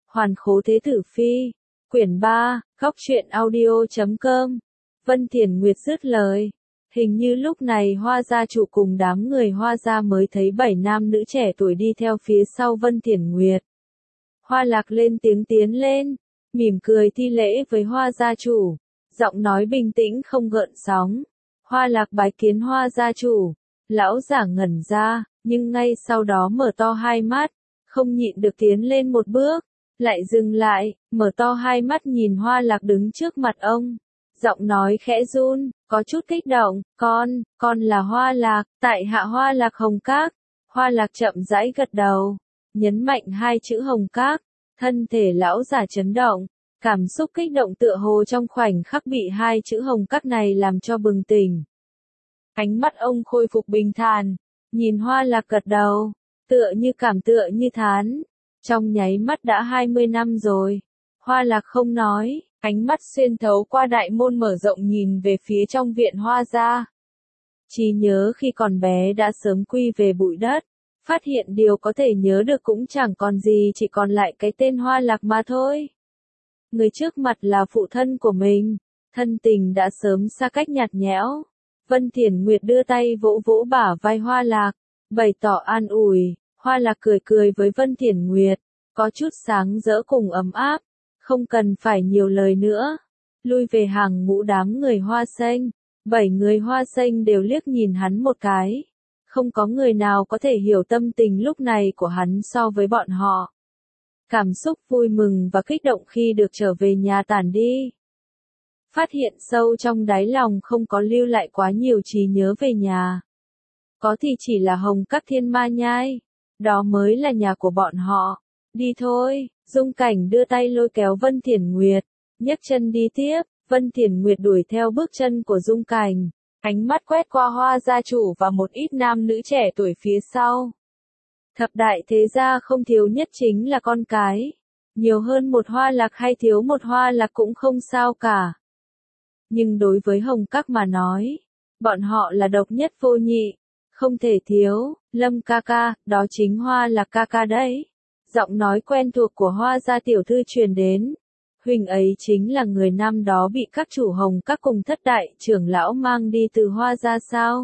Hoàn khố thế tử phi. Quyển 3, góc truyện audio.com. Vân Thiền Nguyệt dứt lời. Hình như lúc này Hoa gia chủ cùng đám người Hoa gia mới thấy 7 nam nữ trẻ tuổi đi theo phía sau Vân Thiền Nguyệt. Hoa Lạc lên tiếng tiến lên, mỉm cười thi lễ với Hoa gia chủ, giọng nói bình tĩnh không gợn sóng. Hoa Lạc bái kiến Hoa gia chủ. Lão giả ngẩn ra, nhưng ngay sau đó mở to hai mắt, không nhịn được tiến lên một bước, lại dừng lại, mở to hai mắt nhìn Hoa Lạc đứng trước mặt ông. Giọng nói khẽ run, có chút kích động, con là Hoa Lạc, tại hạ Hoa Lạc Hồng Các. Hoa Lạc chậm rãi gật đầu, nhấn mạnh hai chữ Hồng Các, thân thể lão giả chấn động, cảm xúc kích động tựa hồ trong khoảnh khắc bị hai chữ Hồng Các này làm cho bừng tỉnh. Ánh mắt ông khôi phục bình thản, nhìn Hoa Lạc gật đầu, tựa như thán. Trong nháy mắt đã 20 năm rồi. Hoa Lạc không nói, ánh mắt xuyên thấu qua đại môn mở rộng nhìn về phía trong viện Hoa gia. Trí nhớ khi còn bé đã sớm quy về bụi đất, phát hiện điều có thể nhớ được cũng chẳng còn gì, chỉ còn lại cái tên Hoa Lạc mà thôi. Người trước mặt là phụ thân của mình, thân tình đã sớm xa cách nhạt nhẽo. Vân Thiền Nguyệt đưa tay vỗ vỗ bả vai Hoa Lạc, bày tỏ an ủi. Hoa Lạc cười cười với Vân Thiền Nguyệt, có chút sáng rỡ cùng ấm áp, không cần phải nhiều lời nữa. Lui về hàng ngũ đám người Hoa Xanh, 7 người Hoa Xanh đều liếc nhìn hắn một cái. Không có người nào có thể hiểu tâm tình lúc này của hắn so với bọn họ. Cảm xúc vui mừng và kích động khi được trở về nhà tản đi. Phát hiện sâu trong đáy lòng không có lưu lại quá nhiều trí nhớ về nhà. Có thì chỉ là Hồng Các Thiên Ma Nhai. Đó mới là nhà của bọn họ. Đi thôi, Dung Cảnh đưa tay lôi kéo Vân Thiền Nguyệt, nhấc chân đi tiếp. Vân Thiền Nguyệt đuổi theo bước chân của Dung Cảnh, ánh mắt quét qua Hoa gia chủ và một ít nam nữ trẻ tuổi phía sau. Thập đại thế gia không thiếu nhất chính là con cái. Nhiều hơn một Hoa Lạc hay thiếu một Hoa Lạc cũng không sao cả. Nhưng đối với Hồng Các mà nói, bọn họ là độc nhất vô nhị, không thể thiếu. Lâm ca ca, đó chính Hoa Lạc ca ca đấy. Giọng nói quen thuộc của Hoa gia tiểu thư truyền đến. Huynh ấy chính là người năm đó bị các chủ Hồng Các cùng thất đại trưởng lão mang đi từ Hoa gia sao?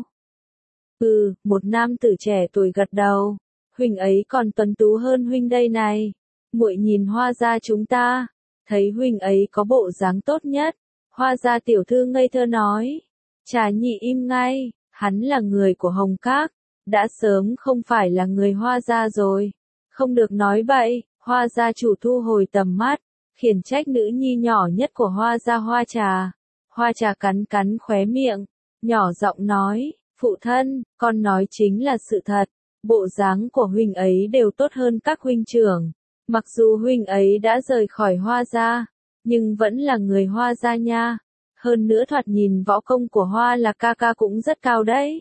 Một nam tử trẻ tuổi gật đầu. Huynh ấy còn tuấn tú hơn huynh đây này. Muội nhìn Hoa gia chúng ta, thấy huynh ấy có bộ dáng tốt nhất. Hoa gia tiểu thư ngây thơ nói. Trà Nhị im ngay, hắn là người của Hồng Các, đã sớm không phải là người Hoa gia rồi. Không được nói bậy. Hoa gia chủ thu hồi tầm mắt, khiển trách nữ nhi nhỏ nhất của Hoa gia Hoa Trà. Hoa Trà cắn cắn khóe miệng, nhỏ giọng nói, phụ thân, con nói chính là sự thật, bộ dáng của huynh ấy đều tốt hơn các huynh trưởng. Mặc dù huynh ấy đã rời khỏi Hoa gia, nhưng vẫn là người Hoa gia nha. Hơn nữa thoạt nhìn võ công của Hoa Lạc ca ca cũng rất cao đấy.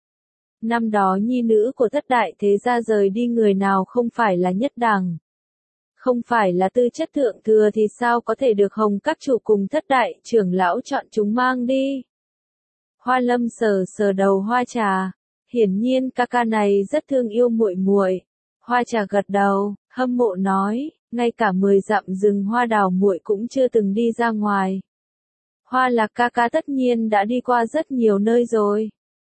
Năm đó nhi nữ của thất đại thế gia rời đi người nào không phải là nhất đẳng. Không phải là tư chất thượng thừa thì sao có thể được Hồng Các chủ cùng thất đại trưởng lão chọn chúng mang đi. Hoa Lâm sờ sờ đầu Hoa Trà, hiển nhiên ca ca này rất thương yêu muội muội. Hoa Trà gật đầu, hâm mộ nói, ngay cả 10 dặm rừng hoa đào muội cũng chưa từng đi ra ngoài. Hoa Lạc ca ca tất nhiên đã đi qua rất nhiều nơi rồi.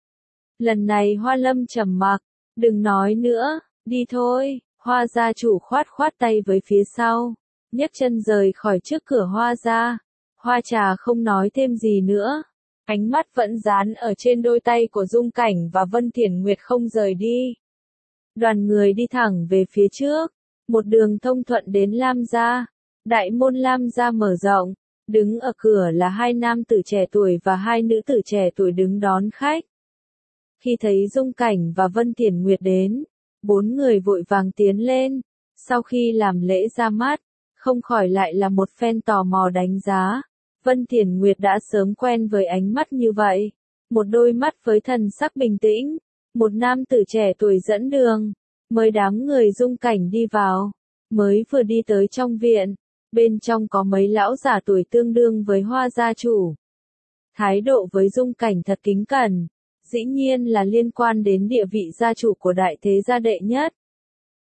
Lần này Hoa Lâm trầm mặc, đừng nói nữa, đi thôi. Hoa gia chủ khoát khoát tay với phía sau, nhấc chân rời khỏi trước cửa Hoa gia. Hoa Trà không nói thêm gì nữa, ánh mắt vẫn dán ở trên đôi tay của Dung Cảnh và Vân Thiền Nguyệt không rời đi. Đoàn người đi thẳng về phía trước, một đường thông thuận đến Lam gia. Đại môn Lam gia mở rộng, đứng ở cửa là hai nam tử trẻ tuổi và hai nữ tử trẻ tuổi đứng đón khách. Khi thấy Dung Cảnh và Vân Thiền Nguyệt đến, 4 người vội vàng tiến lên, sau khi làm lễ ra mắt, không khỏi lại là một phen tò mò đánh giá. Vân Thiền Nguyệt đã sớm quen với ánh mắt như vậy, một đôi mắt với thần sắc bình tĩnh, một nam tử trẻ tuổi dẫn đường, mời đám người Dung Cảnh đi vào. Mới vừa đi tới trong viện, bên trong có mấy lão giả tuổi tương đương với Hoa gia chủ. Thái độ với Dung Cảnh thật kính cẩn. Dĩ nhiên là liên quan đến địa vị gia chủ của đại thế gia đệ nhất.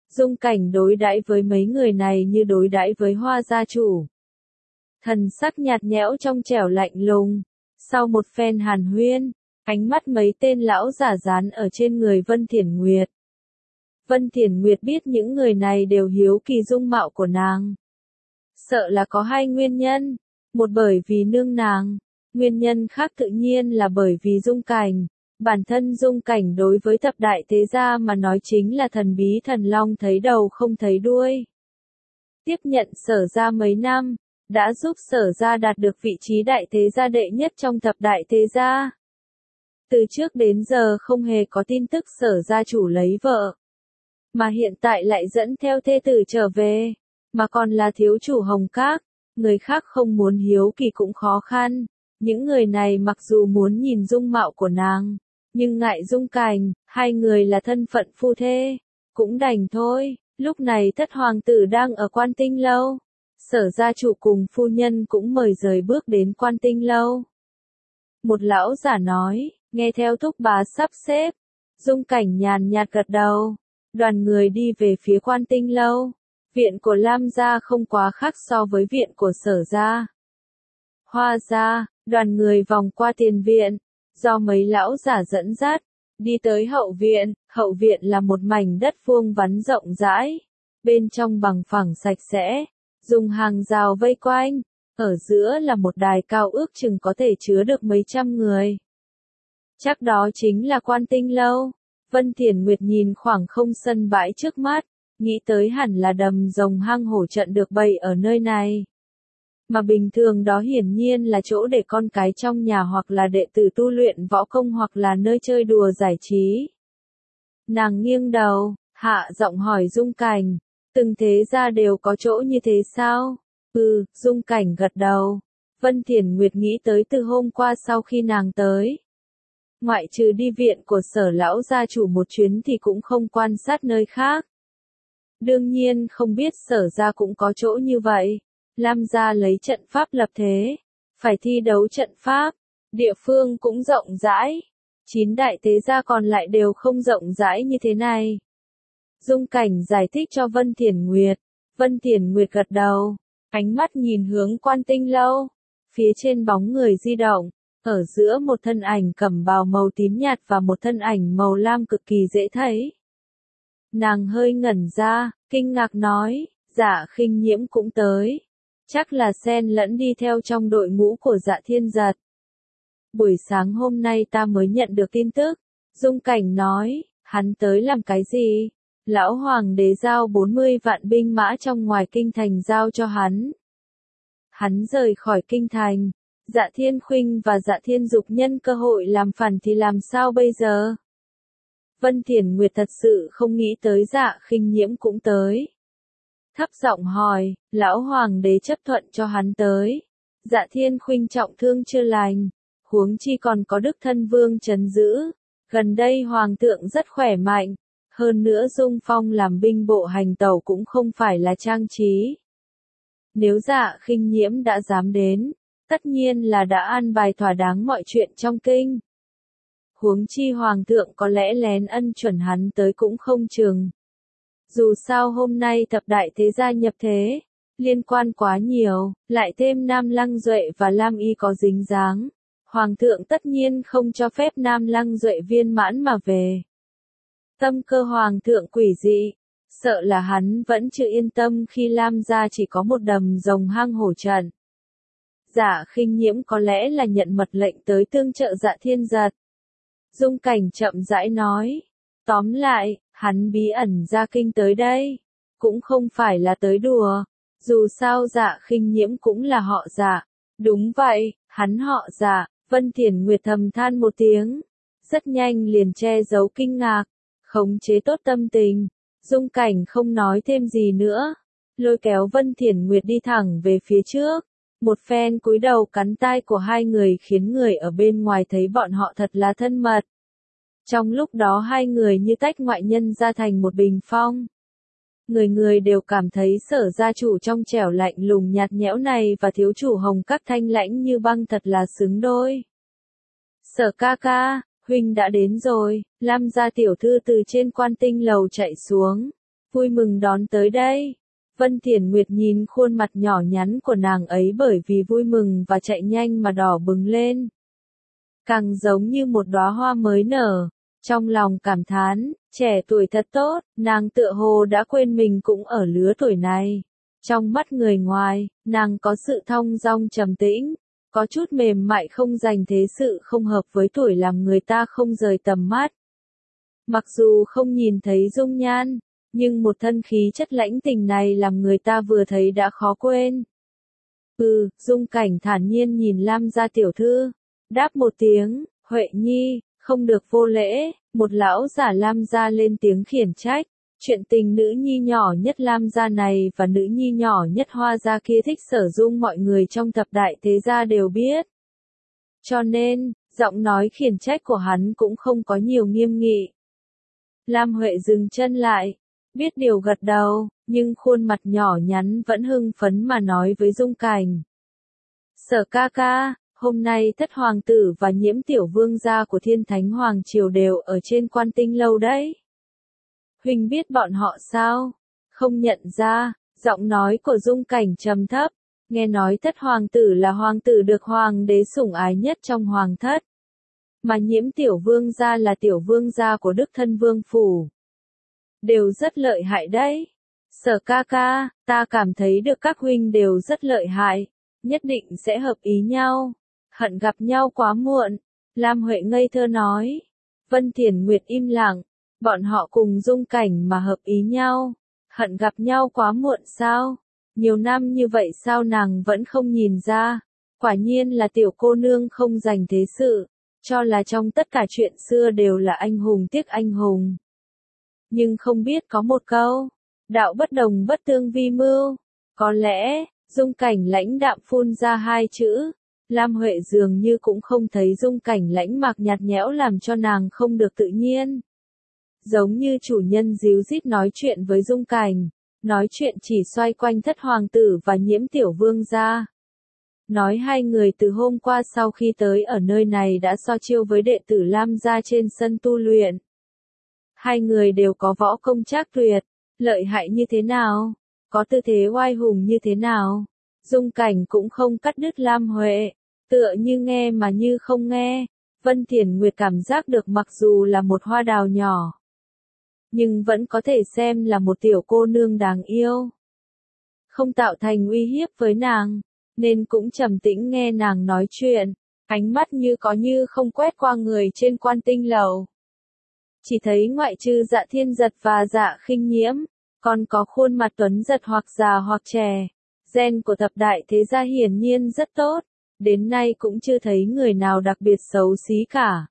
Dung Cảnh đối đãi với mấy người này như đối đãi với Hoa gia chủ. Thần sắc nhạt nhẽo trong trẻo lạnh lùng. Sau một phen hàn huyên, ánh mắt mấy tên lão giả dán ở trên người Vân Thiển Nguyệt. Vân Thiển Nguyệt biết những người này đều hiếu kỳ dung mạo của nàng. Sợ là có hai nguyên nhân, một bởi vì nương nàng, nguyên nhân khác tự nhiên là bởi vì Dung Cảnh. Bản thân Dung Cảnh đối với thập đại thế gia mà nói chính là thần bí thần long thấy đầu không thấy đuôi. Tiếp nhận Sở gia mấy năm, đã giúp Sở gia đạt được vị trí đại thế gia đệ nhất trong thập đại thế gia. Từ trước đến giờ không hề có tin tức Sở gia chủ lấy vợ. Mà hiện tại lại dẫn theo thê tử trở về, mà còn là thiếu chủ Hồng Các, người khác không muốn hiếu kỳ cũng khó khăn. Những người này mặc dù muốn nhìn dung mạo của nàng, nhưng ngại Dung Cảnh, hai người là thân phận phu thê, cũng đành thôi. Lúc này thất hoàng tử đang ở Quan Tinh Lâu, Sở gia chủ cùng phu nhân cũng mời rời bước đến Quan Tinh Lâu. Một lão giả nói, nghe theo thúc bá sắp xếp. Dung Cảnh nhàn nhạt gật đầu. Đoàn người đi về phía Quan Tinh Lâu. Viện của Lam gia không quá khác so với viện của Sở gia. Hoa gia, đoàn người vòng qua tiền viện, do mấy lão giả dẫn dắt, đi tới hậu viện. Hậu viện là một mảnh đất vuông vắn rộng rãi, bên trong bằng phẳng sạch sẽ, dùng hàng rào vây quanh, ở giữa là một đài cao ước chừng có thể chứa được mấy trăm người. Chắc đó chính là Quan Tinh Lâu. Vân Thiển Nguyệt nhìn khoảng không sân bãi trước mắt, nghĩ tới hẳn là đầm rồng hang hổ trận được bày ở nơi này. Mà bình thường đó hiển nhiên là chỗ để con cái trong nhà hoặc là đệ tử tu luyện võ công hoặc là nơi chơi đùa giải trí. Nàng nghiêng đầu, hạ giọng hỏi Dung Cảnh, từng thế gia đều có chỗ như thế sao? Dung Cảnh gật đầu. Vân Thiển Nguyệt nghĩ tới từ hôm qua sau khi nàng tới. Ngoại trừ đi viện của Sở lão gia chủ một chuyến thì cũng không quan sát nơi khác. Đương nhiên không biết Sở gia cũng có chỗ như vậy. Lam gia lấy trận pháp lập thế, phải thi đấu trận pháp, địa phương cũng rộng rãi. 9 đại thế gia còn lại đều không rộng rãi như thế này. Dung Cảnh giải thích cho Vân Thiển Nguyệt. Vân Thiển Nguyệt gật đầu, ánh mắt nhìn hướng Quan Tinh Lâu. Phía trên bóng người di động, ở giữa một thân ảnh cẩm bào màu tím nhạt và một thân ảnh màu lam cực kỳ dễ thấy. Nàng hơi ngẩn ra, kinh ngạc nói, Dạ Khinh Nhiễm cũng tới. Chắc là xen lẫn đi theo trong đội ngũ của Dạ Thiên Giật. Buổi sáng hôm nay ta mới nhận được tin tức. Dung Cảnh nói, hắn tới làm cái gì? Lão Hoàng đế giao 40 vạn binh mã trong ngoài kinh thành giao cho hắn. Hắn rời khỏi kinh thành. Dạ Thiên Khuynh và Dạ Thiên Dục nhân cơ hội làm phản thì làm sao bây giờ? Vân Thiển Nguyệt thật sự không nghĩ tới Dạ Khinh Nhiễm cũng tới. Thấp giọng hỏi, lão hoàng đế chấp thuận cho hắn tới. Dạ Thiên Khuynh trọng thương chưa lành, huống chi còn có đức thân vương trấn giữ. Gần đây hoàng thượng rất khỏe mạnh, hơn nữa Dung Phong làm binh bộ hành tẩu cũng không phải là trang trí. Nếu Dạ Khinh Nhiễm đã dám đến, tất nhiên là đã an bài thỏa đáng mọi chuyện trong kinh. Huống chi hoàng thượng có lẽ lén ân chuẩn hắn tới cũng không chừng. Dù sao hôm nay thập đại thế gia nhập thế, liên quan quá nhiều, lại thêm Nam Lăng Duệ và Lam Y có dính dáng. Hoàng thượng tất nhiên không cho phép Nam Lăng Duệ viên mãn mà về. Tâm cơ hoàng thượng quỷ dị, sợ là hắn vẫn chưa yên tâm khi Lam gia chỉ có một đầm rồng hang hổ trận. Dạ Khinh Nhiễm có lẽ là nhận mật lệnh tới tương trợ Dạ Thiên Giật. Dung Cảnh chậm rãi nói, tóm lại, hắn bí ẩn ra kinh tới đây, cũng không phải là tới đùa, dù sao Dạ Khinh Nhiễm cũng là họ Dạ. Đúng vậy, hắn họ Dạ. Vân Thiển Nguyệt thầm than một tiếng, rất nhanh liền che giấu kinh ngạc, khống chế tốt tâm tình. Dung Cảnh không nói thêm gì nữa, lôi kéo Vân Thiển Nguyệt đi thẳng về phía trước. Một phen cúi đầu cắn tai của hai người khiến người ở bên ngoài thấy bọn họ thật là thân mật. Trong lúc đó hai người như tách ngoại nhân ra thành một bình phong. Người người đều cảm thấy Sở gia chủ trong trẻo lạnh lùng nhạt nhẽo này và thiếu chủ Hồng Các thanh lãnh như băng thật là xứng đôi. Sở ca ca, huynh đã đến rồi. Lam gia tiểu thư từ trên Quan Tinh lầu chạy xuống. Vui mừng đón tới đây. Vân Thiển Nguyệt nhìn khuôn mặt nhỏ nhắn của nàng ấy bởi vì vui mừng và chạy nhanh mà đỏ bừng lên. Càng giống như một đóa hoa mới nở. Trong lòng cảm thán, trẻ tuổi thật tốt, nàng tựa hồ đã quên mình cũng ở lứa tuổi này. Trong mắt người ngoài, nàng có sự thong dong trầm tĩnh, có chút mềm mại không dành thế sự không hợp với tuổi làm người ta không rời tầm mắt. Mặc dù không nhìn thấy dung nhan, nhưng một thân khí chất lãnh tình này làm người ta vừa thấy đã khó quên. Dung Cảnh thản nhiên nhìn Lam gia tiểu thư, đáp một tiếng, Huệ Nhi, không được vô lễ, một lão giả Lam gia lên tiếng khiển trách. Chuyện tình nữ nhi nhỏ nhất Lam gia này và nữ nhi nhỏ nhất Hoa gia kia thích Sở Dung mọi người trong thập đại thế gia đều biết. Cho nên, giọng nói khiển trách của hắn cũng không có nhiều nghiêm nghị. Lam Huệ dừng chân lại, biết điều gật đầu, nhưng khuôn mặt nhỏ nhắn vẫn hưng phấn mà nói với Dung Cảnh. Sở ca ca, hôm nay Thất Hoàng tử và Nhiễm tiểu vương gia của Thiên Thánh Hoàng Triều đều ở trên Quan Tinh lâu đấy. Huynh biết bọn họ sao? Không nhận ra, giọng nói của Dung Cảnh trầm thấp, nghe nói Thất Hoàng tử là hoàng tử được hoàng đế sủng ái nhất trong hoàng thất. Mà Nhiễm tiểu vương gia là tiểu vương gia của Đức Thân Vương Phủ. Đều rất lợi hại đấy. Sở ca ca, ta cảm thấy được các huynh đều rất lợi hại, nhất định sẽ hợp ý nhau. Hận gặp nhau quá muộn, Lam Huệ ngây thơ nói. Vân Thiển Nguyệt im lặng, bọn họ cùng Dung Cảnh mà hợp ý nhau. Hận gặp nhau quá muộn sao? Nhiều năm như vậy sao nàng vẫn không nhìn ra? Quả nhiên là tiểu cô nương không dành thế sự, cho là trong tất cả chuyện xưa đều là anh hùng tiếc anh hùng. Nhưng không biết có một câu, đạo bất đồng bất tương vi mưu. Có lẽ, Dung Cảnh lãnh đạm phun ra hai chữ. Lam Huệ dường như cũng không thấy Dung Cảnh lãnh mạc nhạt nhẽo làm cho nàng không được tự nhiên. Giống như chủ nhân díu dít nói chuyện với Dung Cảnh, nói chuyện chỉ xoay quanh Thất Hoàng tử và Nhiễm tiểu vương gia. Nói hai người từ hôm qua sau khi tới ở nơi này đã so chiêu với đệ tử Lam gia trên sân tu luyện. Hai người đều có võ công trác tuyệt, lợi hại như thế nào, có tư thế oai hùng như thế nào. Dung Cảnh cũng không cắt đứt Lam Huệ, tựa như nghe mà như không nghe. Vân Thiển Nguyệt cảm giác được mặc dù là một hoa đào nhỏ, nhưng vẫn có thể xem là một tiểu cô nương đáng yêu. Không tạo thành uy hiếp với nàng, nên cũng trầm tĩnh nghe nàng nói chuyện, ánh mắt như có như không quét qua người trên Quan Tinh lầu. Chỉ thấy ngoại trừ Dạ Thiên Giật và Dạ Khinh Nhiễm, còn có khuôn mặt tuấn giật hoặc già hoặc trẻ. Gen của thập đại thế gia hiển nhiên rất tốt, đến nay cũng chưa thấy người nào đặc biệt xấu xí cả.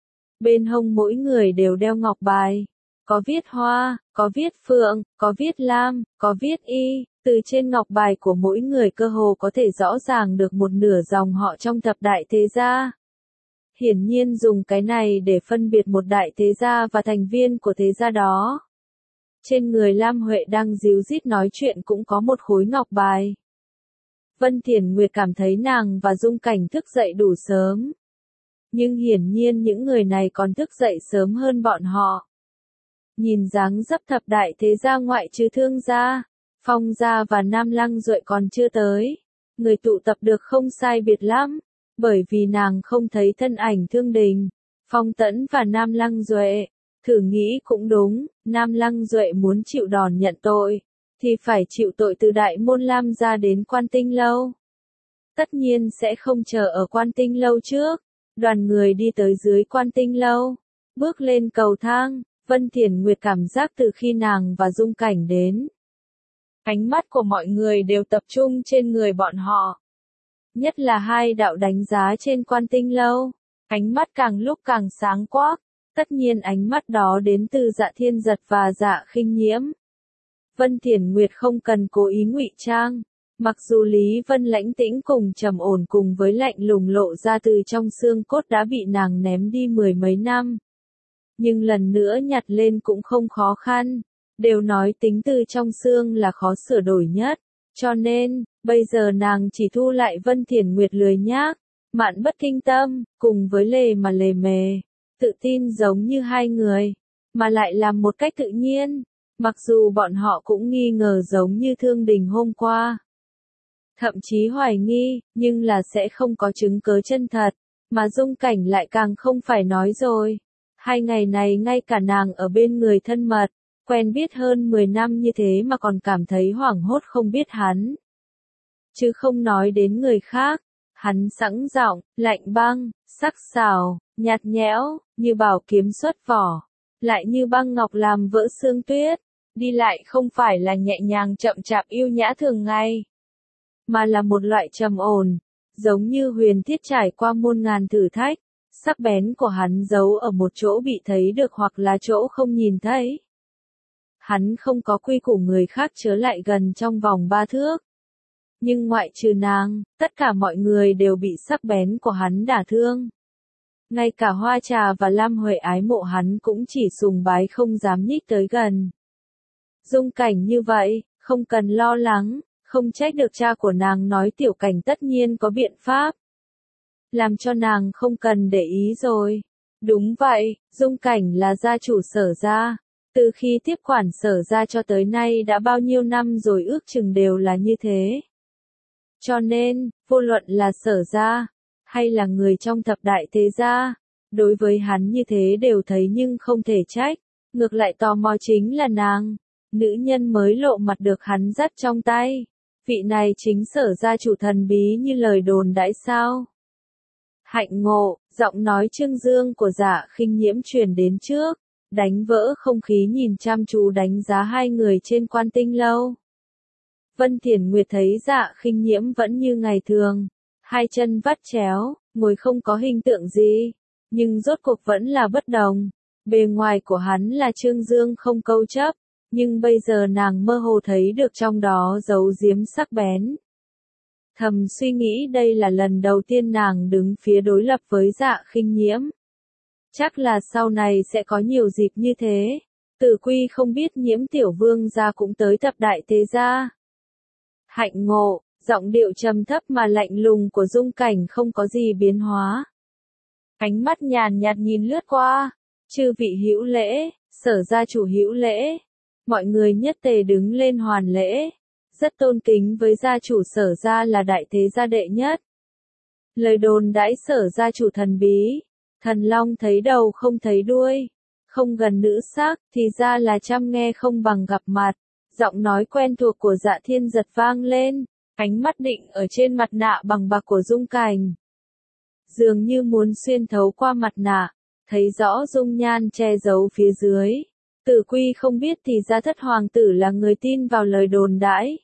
Bên hông mỗi người đều đeo ngọc bài, có viết hoa, có viết phượng, có viết lam, có viết y, từ trên ngọc bài của mỗi người cơ hồ có thể rõ ràng được một nửa dòng họ trong thập đại thế gia. Hiển nhiên dùng cái này để phân biệt một đại thế gia và thành viên của thế gia đó. Trên người Lam Huệ đang díu dít nói chuyện cũng có một khối ngọc bài. Vân Thiển Nguyệt cảm thấy nàng và Dung Cảnh thức dậy đủ sớm. Nhưng hiển nhiên những người này còn thức dậy sớm hơn bọn họ. Nhìn dáng dấp thập đại thế gia ngoại trừ Thương gia, Phong gia và Nam Lăng Duệ còn chưa tới. Người tụ tập được không sai biệt lắm, bởi vì nàng không thấy thân ảnh Thương Đình, Phong Tẫn và Nam Lăng Duệ. Thử nghĩ cũng đúng, Nam Lăng Duệ muốn chịu đòn nhận tội, thì phải chịu tội từ Đại Môn Lam gia đến Quan Tinh lâu. Tất nhiên sẽ không chờ ở Quan Tinh lâu trước. Đoàn người đi tới dưới Quan Tinh lâu, bước lên cầu thang. Vân Thiển Nguyệt cảm giác từ khi nàng và Dung Cảnh đến, ánh mắt của mọi người đều tập trung trên người bọn họ. Nhất là hai đạo đánh giá trên Quan Tinh lâu, ánh mắt càng lúc càng sáng quắc. Tất nhiên ánh mắt đó đến từ Dạ Thiên Giật và Dạ Khinh Nhiễm. Vân Thiển Nguyệt không cần cố ý ngụy trang. Mặc dù Lý Vân lãnh tĩnh cùng trầm ổn cùng với lạnh lùng lộ ra từ trong xương cốt đã bị nàng ném đi mười mấy năm. Nhưng lần nữa nhặt lên cũng không khó khăn. Đều nói tính từ trong xương là khó sửa đổi nhất. Cho nên, bây giờ nàng chỉ thu lại Vân Thiển Nguyệt lười nhác, mạn bất kinh tâm, cùng với lề mà lề mề. Tự tin giống như hai người, mà lại làm một cách tự nhiên. Mặc dù bọn họ cũng nghi ngờ giống như Thương Đình hôm qua. Thậm chí hoài nghi, nhưng là sẽ không có chứng cớ chân thật, mà Dung Cảnh lại càng không phải nói rồi. 2 ngày này ngay cả nàng ở bên người thân mật, quen biết hơn 10 năm như thế mà còn cảm thấy hoảng hốt không biết hắn. Chứ không nói đến người khác, hắn sẵn giọng, lạnh băng, sắc sảo, nhạt nhẽo, như bảo kiếm xuất vỏ, lại như băng ngọc làm vỡ xương tuyết, đi lại không phải là nhẹ nhàng chậm chạp yêu nhã thường ngày, mà là một loại trầm ổn, giống như huyền thiết trải qua muôn ngàn thử thách, sắc bén của hắn giấu ở một chỗ bị thấy được hoặc là chỗ không nhìn thấy. Hắn không có quy củ người khác chớ lại gần trong vòng 3 thước. Nhưng ngoại trừ nàng, tất cả mọi người đều bị sắc bén của hắn đả thương. Ngay cả Hoa Trà và Lam Huệ ái mộ hắn cũng chỉ sùng bái không dám nhích tới gần. Dung Cảnh như vậy, không cần lo lắng, không trách được cha của nàng nói Tiểu Cảnh tất nhiên có biện pháp. Làm cho nàng không cần để ý rồi. Đúng vậy, Dung Cảnh là gia chủ Sở gia. Từ khi tiếp quản Sở gia cho tới nay đã bao nhiêu năm rồi ước chừng đều là như thế. Cho nên, vô luận là Sở gia, hay là người trong thập đại thế gia, đối với hắn như thế đều thấy nhưng không thể trách. Ngược lại tò mò chính là nàng, nữ nhân mới lộ mặt được hắn dắt trong tay. Vị này chính Sở gia chủ thần bí như lời đồn đãi sao? Hạnh Ngộ, giọng nói trương dương của Dạ Khinh Nhiễm truyền đến trước, đánh vỡ không khí nhìn chăm chú đánh giá hai người trên Quan Tinh lâu. Vân Thiển Nguyệt thấy Dạ Khinh Nhiễm vẫn như ngày thường, hai chân vắt chéo, ngồi không có hình tượng gì, nhưng rốt cuộc vẫn là bất đồng. Bề ngoài của hắn là trương dương không câu chấp, nhưng bây giờ nàng mơ hồ thấy được trong đó giấu giếm sắc bén. Thầm suy nghĩ đây là lần đầu tiên nàng đứng phía đối lập với Dạ Khinh Nhiễm. Chắc là sau này sẽ có nhiều dịp như thế. Tử Quy không biết Nhiễm tiểu vương gia cũng tới thập đại thế gia. Hạnh Ngộ, giọng điệu trầm thấp mà lạnh lùng của Dung Cảnh không có gì biến hóa. Ánh mắt nhàn nhạt nhìn lướt qua, chư vị hữu lễ, Sở gia chủ hữu lễ. Mọi người nhất tề đứng lên hoàn lễ, rất tôn kính với gia chủ Sở gia là đại thế gia đệ nhất. Lời đồn đãi Sở gia chủ thần bí, thần long thấy đầu không thấy đuôi, không gần nữ sắc, thì ra là chăm nghe không bằng gặp mặt. Giọng nói quen thuộc của Dạ Thiên Giật vang lên, ánh mắt định ở trên mặt nạ bằng bạc của Dung Cảnh. Dường như muốn xuyên thấu qua mặt nạ, thấy rõ dung nhan che giấu phía dưới. Tử Quy không biết thì ra Thất hoàng tử là người tin vào lời đồn đãi.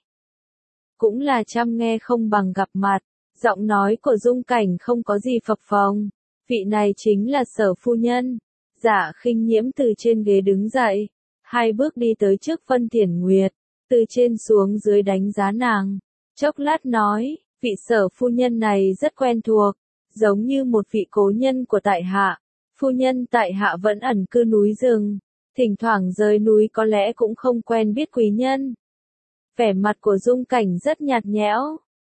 Cũng là chăm nghe không bằng gặp mặt, giọng nói của Dung Cảnh không có gì phập phồng. Vị này chính là Sở phu nhân. Dạ Khinh Nhiễm từ trên ghế đứng dậy, hai bước đi tới trước Vân Thiển Nguyệt, từ trên xuống dưới đánh giá nàng. Chốc lát nói, vị Sở phu nhân này rất quen thuộc, giống như một vị cố nhân của tại hạ. Phu nhân tại hạ vẫn ẩn cư núi rừng, thỉnh thoảng rời núi có lẽ cũng không quen biết quý nhân. Vẻ mặt của Dung Cảnh rất nhạt nhẽo.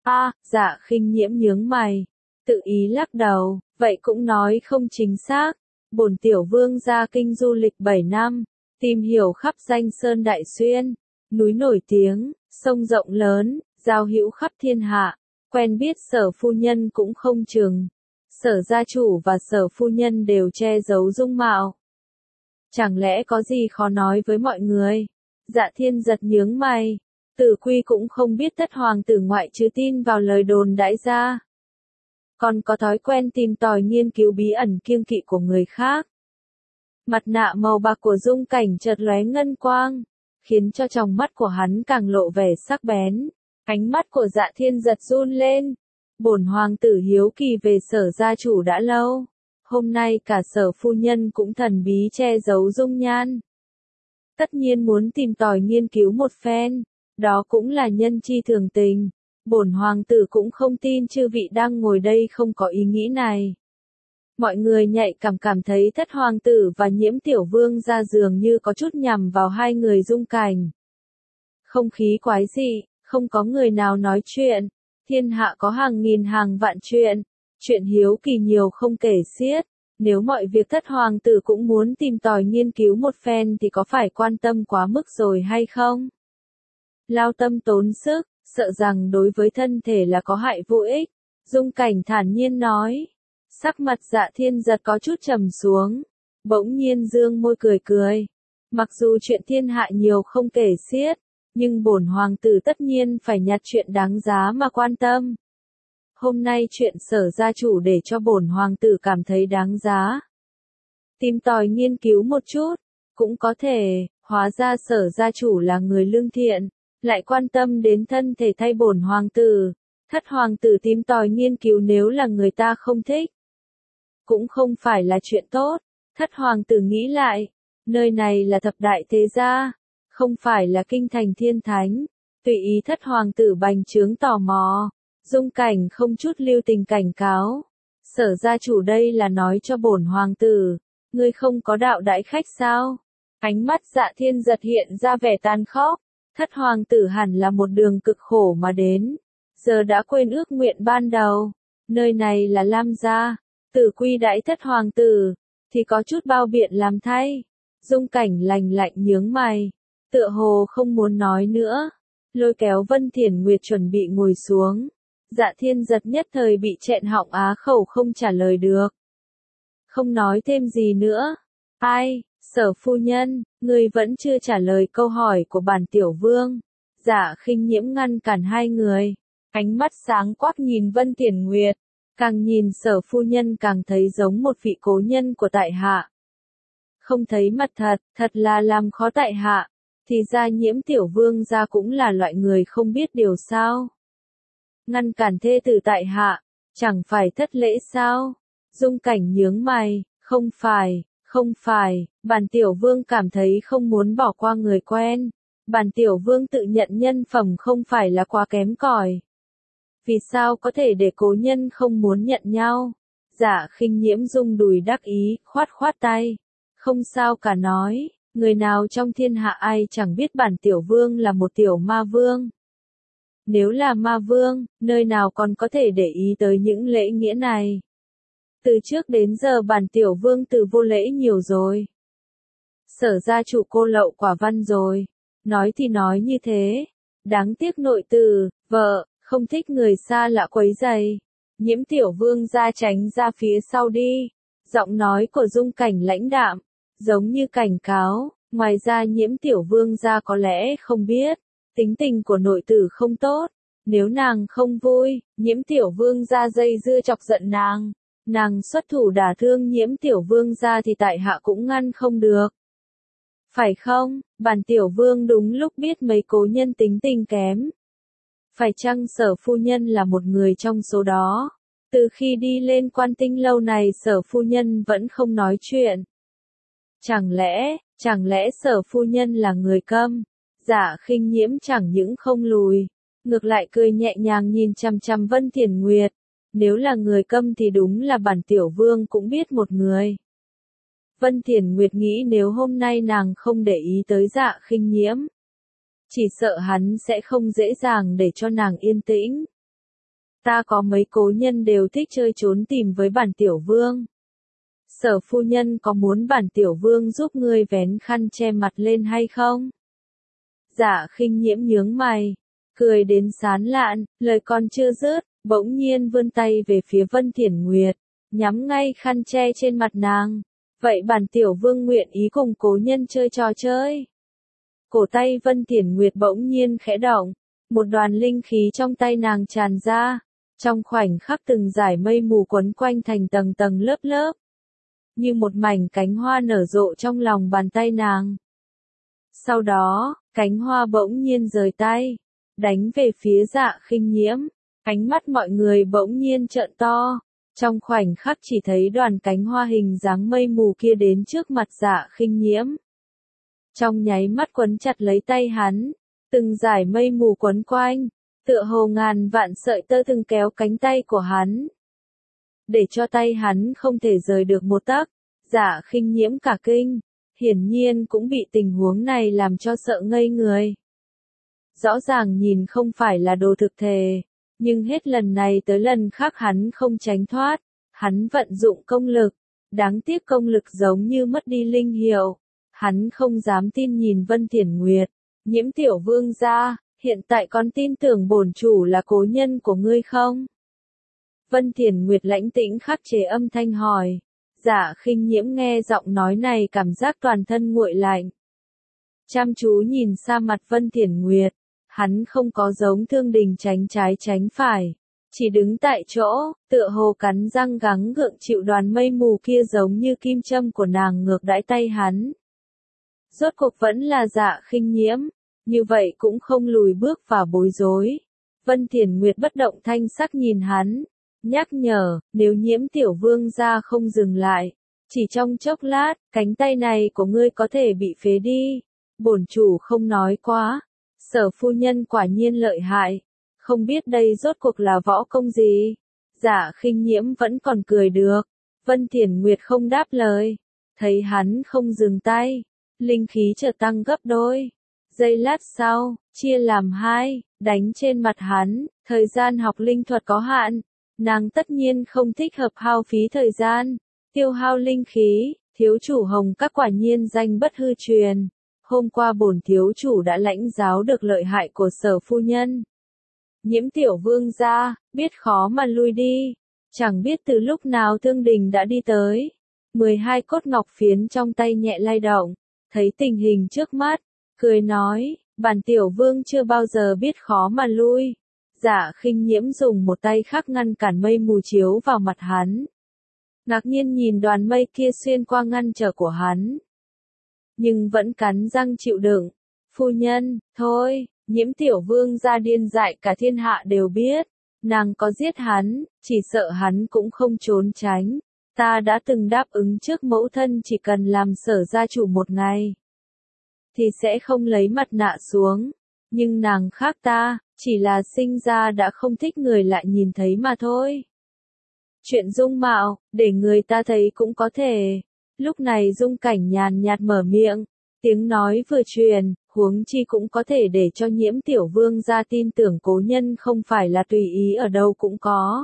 Dạ Khinh Nhiễm nhướng mày, tự ý lắc đầu, vậy cũng nói không chính xác. Bổn tiểu vương ra kinh du lịch 7 năm, tìm hiểu khắp danh sơn đại xuyên, núi nổi tiếng, sông rộng lớn, giao hữu khắp thiên hạ, quen biết Sở phu nhân cũng không chừng. Sở gia chủ và Sở phu nhân đều che giấu dung mạo. Chẳng lẽ có gì khó nói với mọi người? Dạ Thiên Giật nhướng mày. Tử Quy cũng không biết Thất hoàng tử ngoại trừ tin vào lời đồn đãi ra, còn có thói quen tìm tòi nghiên cứu bí ẩn kiêng kỵ của người khác. Mặt nạ màu bạc của Dung Cảnh chợt lóe ngân quang, khiến cho tròng mắt của hắn càng lộ vẻ sắc bén. Ánh mắt của Dạ Thiên Giật run lên. Bổn hoàng tử hiếu kỳ về Sở gia chủ đã lâu. Hôm nay cả Sở phu nhân cũng thần bí che giấu dung nhan. Tất nhiên muốn tìm tòi nghiên cứu một phen, đó cũng là nhân chi thường tình. Bổn hoàng tử cũng không tin chư vị đang ngồi đây không có ý nghĩ này. Mọi người nhạy cảm thấy Thất hoàng tử và Nhiễm tiểu vương ra dường như có chút nhằm vào hai người Dung Cảnh. Không khí quái dị, không có người nào nói chuyện. Thiên hạ có hàng nghìn hàng vạn chuyện, chuyện hiếu kỳ nhiều không kể xiết. Nếu mọi việc thất hoàng tử cũng muốn tìm tòi nghiên cứu một phen thì có phải quan tâm quá mức rồi hay không? Lao tâm tốn sức, sợ rằng đối với thân thể là có hại vô ích. Dung Cảnh thản nhiên nói. Sắc mặt Dạ Thiên Giật có chút trầm xuống. Bỗng nhiên dương môi cười cười. Mặc dù chuyện thiên hạ nhiều không kể xiết, nhưng bổn hoàng tử tất nhiên phải nhặt chuyện đáng giá mà quan tâm. Hôm nay chuyện Sở gia chủ để cho bổn hoàng tử cảm thấy đáng giá. Tìm tòi nghiên cứu một chút, cũng có thể, hóa ra Sở gia chủ là người lương thiện, lại quan tâm đến thân thể thay bổn hoàng tử. Thất hoàng tử tìm tòi nghiên cứu nếu là người ta không thích, cũng không phải là chuyện tốt. Thất hoàng tử nghĩ lại, nơi này là thập đại thế gia, không phải là kinh thành thiên thánh, tùy ý thất hoàng tử bành trướng tò mò. Dung Cảnh không chút lưu tình cảnh cáo. Sở gia chủ đây là nói cho bổn hoàng tử, ngươi không có đạo đãi khách sao? Ánh mắt Dạ Thiên Giật hiện ra vẻ tàn khốc. Thất hoàng tử hẳn là một đường cực khổ mà đến, giờ đã quên ước nguyện ban đầu. Nơi này là Lam gia, tử quy đãi thất hoàng tử, thì có chút bao biện làm thay. Dung Cảnh lạnh lạnh nhướng mày, tựa hồ không muốn nói nữa, lôi kéo Vân Thiển Nguyệt chuẩn bị ngồi xuống. Dạ Thiên Giật nhất thời bị nghẹn họng á khẩu không trả lời được. Không nói thêm gì nữa. Ai, Sở phu nhân, ngươi vẫn chưa trả lời câu hỏi của bản tiểu vương. Dạ Khinh Nhiễm ngăn cản hai người. Ánh mắt sáng quắc nhìn Vân Thiển Nguyệt. Càng nhìn Sở phu nhân càng thấy giống một vị cố nhân của tại hạ. Không thấy mặt thật, thật là làm khó tại hạ. Thì ra Nhiễm tiểu vương gia cũng là loại người không biết điều sao. Ngăn cản thê tử tại hạ, chẳng phải thất lễ sao? Dung Cảnh nhướng mày, không phải, bản tiểu vương cảm thấy không muốn bỏ qua người quen. Bản tiểu vương tự nhận nhân phẩm không phải là quá kém cỏi. Vì sao có thể để cố nhân không muốn nhận nhau? Dạ Khinh Nhiễm rung đùi đắc ý, khoát khoát tay. Không sao cả nói, người nào trong thiên hạ ai chẳng biết bản tiểu vương là một tiểu ma vương. Nếu là ma vương, nơi nào còn có thể để ý tới những lễ nghĩa này. Từ trước đến giờ bản tiểu vương từ vô lễ nhiều rồi. Sở gia chủ cô lậu quả văn rồi. Nói thì nói như thế. Đáng tiếc nội tử, vợ, không thích người xa lạ quấy rầy. Nhiễm tiểu vương ra tránh ra phía sau đi. Giọng nói của Dung Cảnh lãnh đạm, giống như cảnh cáo. Ngoài ra Nhiễm tiểu vương ra có lẽ không biết. Tính tình của nội tử không tốt, nếu nàng không vui, Nhiễm tiểu vương ra dây dưa chọc giận nàng xuất thủ đả thương Nhiễm tiểu vương ra thì tại hạ cũng ngăn không được. Phải không, bản tiểu vương đúng lúc biết mấy cố nhân tính tình kém. Phải chăng Sở phu nhân là một người trong số đó? Từ khi đi lên Quan Tinh lâu này Sở phu nhân vẫn không nói chuyện. Chẳng lẽ Sở phu nhân là người câm? Dạ Khinh Nhiễm chẳng những không lùi, ngược lại cười nhẹ nhàng nhìn chằm chằm Vân Thiển Nguyệt. Nếu là người câm thì đúng là bản tiểu vương cũng biết một người. Vân Thiển Nguyệt nghĩ nếu hôm nay nàng không để ý tới Dạ Khinh Nhiễm, chỉ sợ hắn sẽ không dễ dàng để cho nàng yên tĩnh. Ta có mấy cố nhân đều thích chơi trốn tìm với bản tiểu vương. Sở phu nhân có muốn bản tiểu vương giúp ngươi vén khăn che mặt lên hay không? Dạ Khinh Nhiễm nhướng mày, cười đến sán lạn, lời còn chưa dứt, bỗng nhiên vươn tay về phía Vân Thiển Nguyệt, nhắm ngay khăn che trên mặt nàng. Vậy bản tiểu vương nguyện ý cùng cố nhân chơi trò chơi. Cổ tay Vân Thiển Nguyệt bỗng nhiên khẽ động, một đoàn linh khí trong tay nàng tràn ra, trong khoảnh khắc từng dải mây mù quấn quanh thành tầng tầng lớp lớp, như một mảnh cánh hoa nở rộ trong lòng bàn tay nàng. Sau đó, cánh hoa bỗng nhiên rời tay, đánh về phía Dạ Khinh Nhiễm, ánh mắt mọi người bỗng nhiên trợn to, trong khoảnh khắc chỉ thấy đoàn cánh hoa hình dáng mây mù kia đến trước mặt Dạ Khinh Nhiễm. Trong nháy mắt quấn chặt lấy tay hắn, từng dải mây mù quấn quanh, tựa hồ ngàn vạn sợi tơ từng kéo cánh tay của hắn, để cho tay hắn không thể rời được một tấc. Dạ Khinh Nhiễm cả kinh, hiển nhiên cũng bị tình huống này làm cho sợ ngây người. Rõ ràng nhìn không phải là đồ thực thể, nhưng hết lần này tới lần khác hắn không tránh thoát, hắn vận dụng công lực, Đáng tiếc công lực giống như mất đi linh hiệu. Hắn không dám tin nhìn Vân Thiển Nguyệt. Nhiễm tiểu vương gia, hiện tại con tin tưởng bổn chủ là cố nhân của ngươi không? Vân Thiển Nguyệt lãnh tĩnh khắc chế âm thanh hỏi. Dạ Khinh Nhiễm nghe giọng nói này cảm giác toàn thân nguội lạnh. Chăm chú nhìn xa mặt Vân Thiển Nguyệt, hắn không có giống Thương Đình tránh trái tránh phải, chỉ đứng tại chỗ, tựa hồ cắn răng gắng gượng chịu đoàn mây mù kia giống như kim châm của nàng ngược đãi tay hắn. Rốt cuộc vẫn là Dạ Khinh Nhiễm, như vậy cũng không lùi bước và bối rối. Vân Thiển Nguyệt bất động thanh sắc nhìn hắn, nhắc nhở, nếu Nhiễm tiểu vương gia không dừng lại, chỉ trong chốc lát, cánh tay này của ngươi có thể bị phế đi. Bổn chủ không nói quá, Sở phu nhân quả nhiên lợi hại, không biết đây rốt cuộc là võ công gì. Dạ Khinh Nhiễm vẫn còn cười được. Vân Thiển Nguyệt không đáp lời, thấy hắn không dừng tay, linh khí chợt tăng gấp đôi. Giây lát sau, chia làm hai, đánh trên mặt hắn. Thời gian học linh thuật có hạn, nàng tất nhiên không thích hợp hao phí thời gian, tiêu hao linh khí. Thiếu chủ Hồng Các quả nhiên danh bất hư truyền. Hôm qua bổn thiếu chủ đã lãnh giáo được lợi hại của Sở phu nhân. Nhiễm tiểu vương gia, biết khó mà lui đi. Chẳng biết từ lúc nào Thương Đình đã đi tới. 12 cốt ngọc phiến trong tay nhẹ lay động, thấy tình hình trước mắt, cười nói, bản tiểu vương chưa bao giờ biết khó mà lui. Dạ Khinh Nhiễm dùng một tay khác ngăn cản mây mù chiếu vào mặt hắn. Ngạc nhiên nhìn đoàn mây kia xuyên qua ngăn trở của hắn, nhưng vẫn cắn răng chịu đựng. Phu nhân, thôi, Nhiễm tiểu vương gia điên dại cả thiên hạ đều biết. Nàng có giết hắn, chỉ sợ hắn cũng không trốn tránh. Ta đã từng đáp ứng trước mẫu thân chỉ cần làm Sở gia chủ một ngày, thì sẽ không lấy mặt nạ xuống. Nhưng nàng khác ta, chỉ là sinh ra đã không thích người lại nhìn thấy mà thôi. Chuyện dung mạo, để người ta thấy cũng có thể. Lúc này Dung Cảnh nhàn nhạt mở miệng, tiếng nói vừa truyền, huống chi cũng có thể để cho Nhiễm tiểu vương gia tin tưởng cố nhân không phải là tùy ý ở đâu cũng có.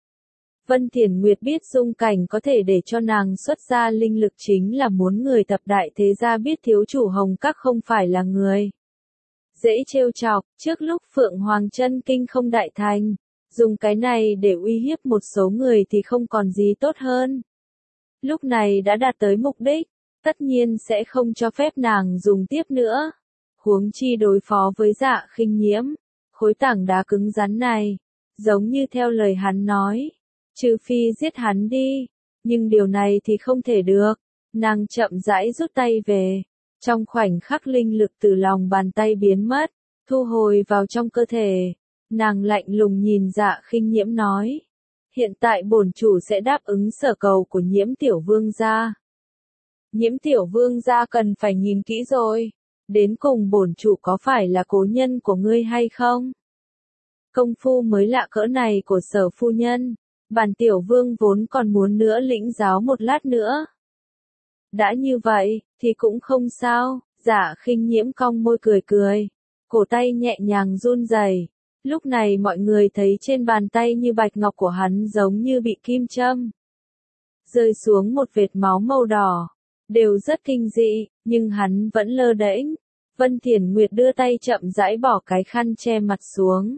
Vân Thiển Nguyệt biết Dung Cảnh có thể để cho nàng xuất ra linh lực chính là muốn người tập đại thế gia biết thiếu chủ Hồng Các không phải là người dễ trêu chọc. Trước lúc Phượng Hoàng Chân Kinh không đại thành, dùng cái này để uy hiếp một số người thì không còn gì tốt hơn. Lúc này đã đạt tới mục đích, tất nhiên sẽ không cho phép nàng dùng tiếp nữa. Huống chi đối phó với Dạ Khinh Nhiễm, khối tảng đá cứng rắn này, giống như theo lời hắn nói, trừ phi giết hắn đi, nhưng điều này thì không thể được. Nàng chậm rãi rút tay về, trong khoảnh khắc linh lực từ lòng bàn tay biến mất, thu hồi vào trong cơ thể. Nàng lạnh lùng nhìn Dạ Khinh Nhiễm nói, hiện tại bổn chủ sẽ đáp ứng sở cầu của Nhiễm tiểu vương gia. Nhiễm tiểu vương gia cần phải nhìn kỹ rồi, đến cùng bổn chủ có phải là cố nhân của ngươi hay không? Công phu mới lạ cỡ này của Sở phu nhân, bản tiểu vương vốn còn muốn nữa lĩnh giáo một lát nữa. Đã như vậy, thì cũng không sao. Dạ Khinh Nhiễm cong môi cười cười, cổ tay nhẹ nhàng run rẩy. Lúc này mọi người thấy trên bàn tay như bạch ngọc của hắn giống như bị kim châm rơi xuống một vệt máu màu đỏ, đều rất kinh dị, nhưng hắn vẫn lơ đễnh. Vân Thiển Nguyệt đưa tay chậm rãi bỏ cái khăn che mặt xuống.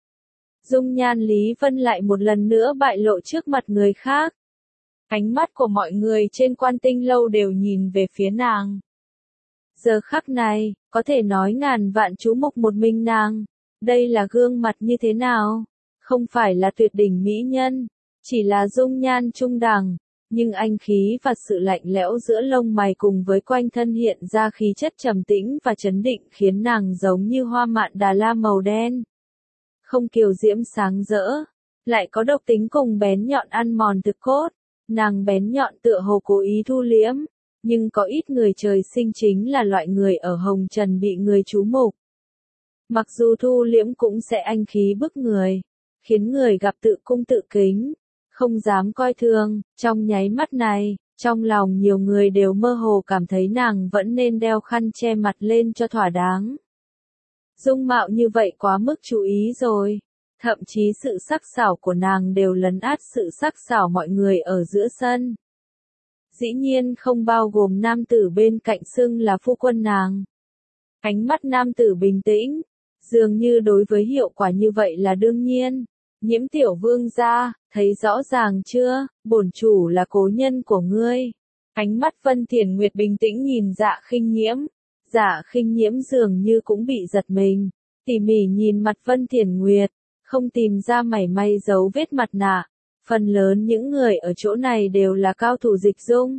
Dung nhan Lý Vân lại một lần nữa bại lộ trước mặt người khác. Ánh mắt của mọi người trên Quan Tinh lâu đều nhìn về phía nàng. Giờ khắc này, có thể nói ngàn vạn chú mục một mình nàng. Đây là gương mặt như thế nào? Không phải là tuyệt đỉnh mỹ nhân, chỉ là dung nhan trung đẳng, nhưng anh khí và sự lạnh lẽo giữa lông mày cùng với quanh thân hiện ra khí chất trầm tĩnh và trấn định khiến nàng giống như hoa mạn Đà La màu đen. Không kiều diễm sáng rỡ, lại có độc tính cùng bén nhọn ăn mòn thực cốt. Nàng bén nhọn tựa hồ cố ý thu liễm, nhưng có ít người trời sinh chính là loại người ở hồng trần bị người chú mục. Mặc dù thu liễm cũng sẽ anh khí bức người, khiến người gặp tự cung tự kính, không dám coi thường. Trong nháy mắt này, trong lòng nhiều người đều mơ hồ cảm thấy nàng vẫn nên đeo khăn che mặt lên cho thỏa đáng. Dung mạo như vậy quá mức chú ý rồi, thậm chí sự sắc sảo của nàng đều lấn át sự sắc sảo mọi người ở giữa sân. dĩ nhiên không bao gồm nam tử bên cạnh xưng là phu quân nàng. Ánh mắt nam tử bình tĩnh, dường như đối với hiệu quả như vậy là đương nhiên. Nhiễm tiểu vương gia, thấy rõ ràng chưa, bổn chủ là cố nhân của ngươi. Ánh mắt Vân Thiền Nguyệt bình tĩnh nhìn Dạ Khinh Nhiễm. Dạ Khinh Nhiễm dường như cũng bị giật mình, tỉ mỉ nhìn mặt Vân Thiền Nguyệt, không tìm ra mảy may dấu vết mặt nạ. Phần lớn những người ở chỗ này đều là cao thủ dịch dung.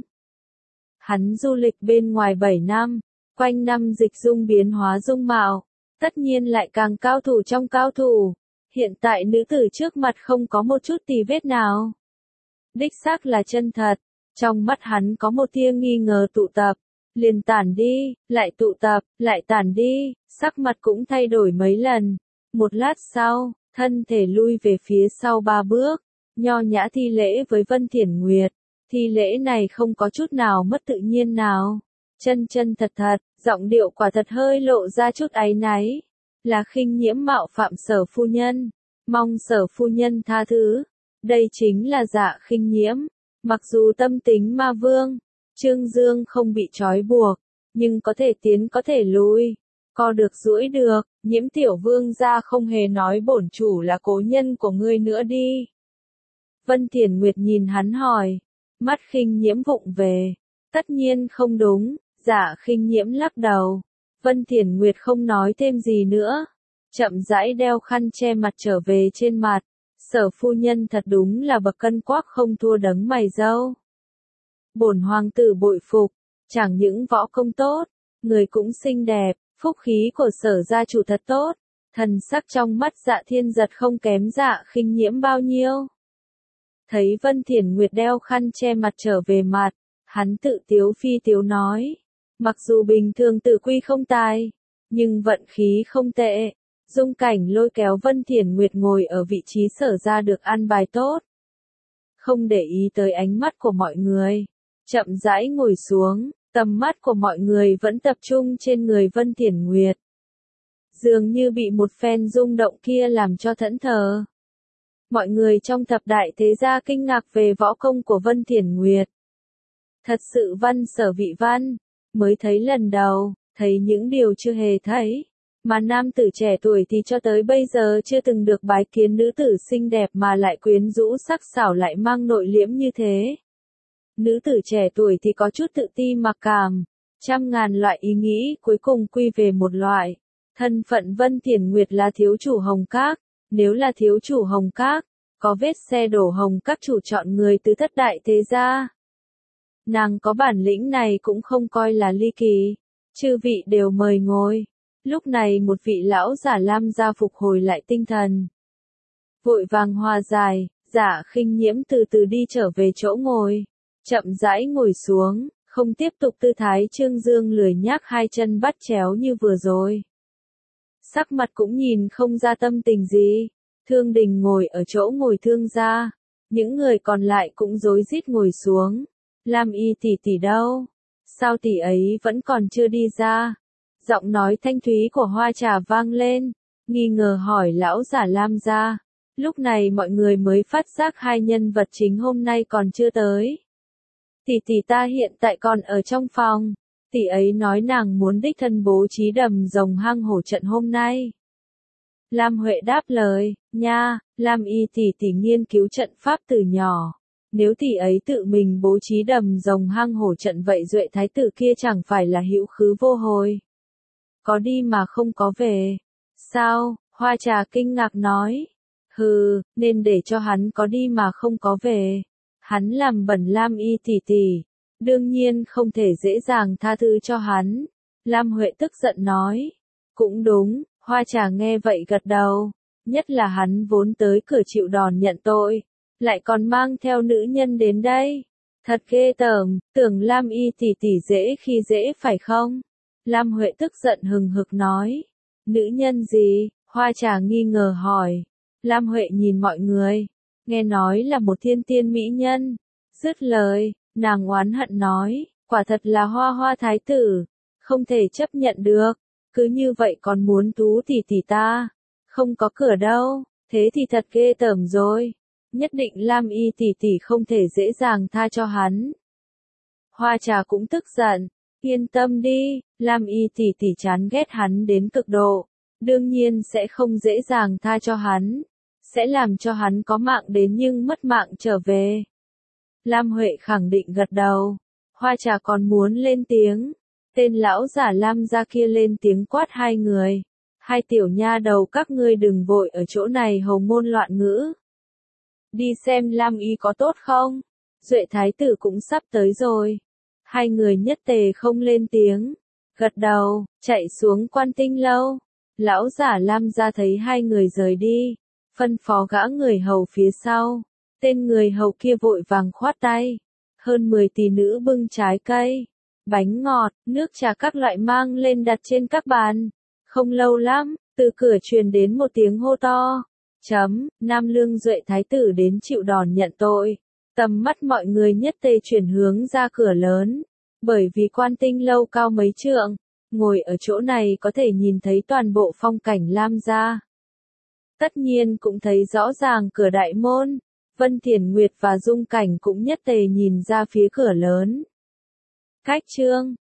Hắn du lịch bên ngoài 7 năm, quanh năm dịch dung biến hóa dung mạo, tất nhiên lại càng cao thủ trong cao thủ. Hiện tại nữ tử trước mặt không có một chút tì vết nào. Đích xác là chân thật, trong mắt hắn có một tia nghi ngờ tụ tập, liền tản đi, lại tụ tập, lại tản đi, sắc mặt cũng thay đổi mấy lần. Một lát sau, thân thể lui về phía sau 3 bước, nho nhã thi lễ với Vân Thiển Nguyệt. Thi lễ này không có chút nào mất tự nhiên nào. Chân chân thật thật, giọng điệu quả thật hơi lộ ra chút áy náy. Là Khinh Nhiễm mạo phạm Sở phu nhân, mong Sở phu nhân tha thứ. Đây chính là Dạ Khinh Nhiễm. Mặc dù tâm tính ma vương, Trương Dương không bị trói buộc, nhưng có thể tiến có thể lui, co được duỗi được. Nhiễm tiểu vương gia không hề nói bổn chủ là cố nhân của ngươi nữa đi. Vân Thiển Nguyệt nhìn hắn hỏi, mắt Khinh Nhiễm vụng về. Tất nhiên không đúng. Dạ Khinh Nhiễm lắc đầu. Vân Thiển Nguyệt không nói thêm gì nữa, chậm rãi đeo khăn che mặt trở về trên mặt. Sở phu nhân thật đúng là bậc cân quắc không thua đấng mày râu. Bổn hoàng tử bội phục, chẳng những võ công tốt, người cũng xinh đẹp, phúc khí của Sở gia chủ thật tốt. Thần sắc trong mắt Dạ Thiên Giật không kém Dạ Khinh Nhiễm bao nhiêu. Thấy Vân Thiển Nguyệt đeo khăn che mặt trở về mặt, hắn tự tiếu phi tiếu nói, mặc dù bình thường tử quy không tài, nhưng vận khí không tệ. Dung Cảnh lôi kéo Vân Thiển Nguyệt ngồi ở vị trí Sở gia được an bài tốt. Không để ý tới ánh mắt của mọi người, chậm rãi ngồi xuống, tầm mắt của mọi người vẫn tập trung trên người Vân Thiển Nguyệt. Dường như bị một phen rung động kia làm cho thẫn thờ. Mọi người trong thập đại thế gia kinh ngạc về võ công của Vân Thiển Nguyệt. Thật sự văn sở vị văn, mới thấy lần đầu, thấy những điều chưa hề thấy. Mà nam tử trẻ tuổi thì cho tới bây giờ chưa từng được bái kiến nữ tử xinh đẹp mà lại quyến rũ sắc sảo lại mang nội liễm như thế. Nữ tử trẻ tuổi thì có chút tự ti mặc cảm, trăm ngàn loại ý nghĩ cuối cùng quy về một loại. Thân phận Vân Thiển Nguyệt là thiếu chủ Hồng Các, nếu là thiếu chủ Hồng Các, có vết xe đổ Hồng Các chủ chọn người từ thất đại thế gia. Nàng có bản lĩnh này cũng không coi là ly kỳ, chư vị đều mời ngồi. Lúc này một vị lão giả Lam gia phục hồi lại tinh thần. Vội vàng hòa giải, Dạ Khinh Nhiễm từ từ đi trở về chỗ ngồi, chậm rãi ngồi xuống, không tiếp tục tư thái Trương Dương lười nhác hai chân bắt chéo như vừa rồi. Sắc mặt cũng nhìn không ra tâm tình gì. Thương Đình ngồi ở chỗ ngồi Thương gia, những người còn lại cũng rối rít ngồi xuống. Lam Y tỷ tỷ đâu? Sao tỷ ấy vẫn còn chưa đi ra? Giọng nói thanh thúy của Hoa Trà vang lên, nghi ngờ hỏi lão giả Lam gia. Lúc này mọi người mới phát giác hai nhân vật chính hôm nay còn chưa tới. Tỷ tỷ ta hiện tại còn ở trong phòng. Tỷ ấy nói nàng muốn đích thân bố trí đầm rồng hang hổ trận hôm nay. Lam Huệ đáp lời, nha, Lam Y tỷ tỷ nghiên cứu trận pháp từ nhỏ. Nếu tỷ ấy tự mình bố trí đầm rồng hang hổ trận vậy Duệ thái tử kia chẳng phải là hữu khứ vô hồi. Có đi mà không có về. Sao? Hoa Trà kinh ngạc nói. Hừ, nên để cho hắn có đi mà không có về. Hắn làm bẩn Lam Y tỷ tỷ, đương nhiên không thể dễ dàng tha thứ cho hắn. Lam Huệ tức giận nói. Cũng đúng, Hoa Trà nghe vậy gật đầu. Nhất là hắn vốn tới cửa chịu đòn nhận tội, lại còn mang theo nữ nhân đến đây. Thật ghê tởm, tưởng Lam Y tỷ tỷ dễ khi dễ phải không? Lam Huệ tức giận hừng hực nói. Nữ nhân gì? Hoa Trà nghi ngờ hỏi. Lam Huệ nhìn mọi người, nghe nói là một thiên tiên mỹ nhân. Dứt lời, nàng oán hận nói, quả thật là Hoa Hoa thái tử, không thể chấp nhận được, cứ như vậy còn muốn tú tỷ tỷ ta, không có cửa đâu, thế thì thật ghê tởm rồi. Nhất định Lam Y tỷ tỷ không thể dễ dàng tha cho hắn. Hoa Trà cũng tức giận, yên tâm đi, Lam Y tỷ tỷ chán ghét hắn đến cực độ, đương nhiên sẽ không dễ dàng tha cho hắn, sẽ làm cho hắn có mạng đến nhưng mất mạng trở về. Lam Huệ khẳng định gật đầu, Hoa Trà còn muốn lên tiếng, tên lão giả Lam gia kia lên tiếng quát hai người. Hai tiểu nha đầu các ngươi đừng vội ở chỗ này hầu ngôn loạn ngữ. Đi xem Lam Y có tốt không? Duệ thái tử cũng sắp tới rồi. Hai người nhất tề không lên tiếng, gật đầu, chạy xuống Quan Tinh lâu. Lão giả Lam gia thấy hai người rời đi, phân phó gã người hầu phía sau. Tên người hầu kia vội vàng khoát tay. Hơn 10 tỷ nữ bưng trái cây, bánh ngọt, nước trà các loại mang lên đặt trên các bàn. Không lâu lắm, từ cửa truyền đến một tiếng hô to. Nam Lương Duệ thái tử đến chịu đòn nhận tội. Tầm mắt mọi người nhất tề chuyển hướng ra cửa lớn. Bởi vì Quan Tinh lâu cao mấy trượng, ngồi ở chỗ này có thể nhìn thấy toàn bộ phong cảnh Lam gia. Tất nhiên cũng thấy rõ ràng cửa đại môn. Vân Thiển Nguyệt và Dung Cảnh cũng nhất tề nhìn ra phía cửa lớn. Khách trương,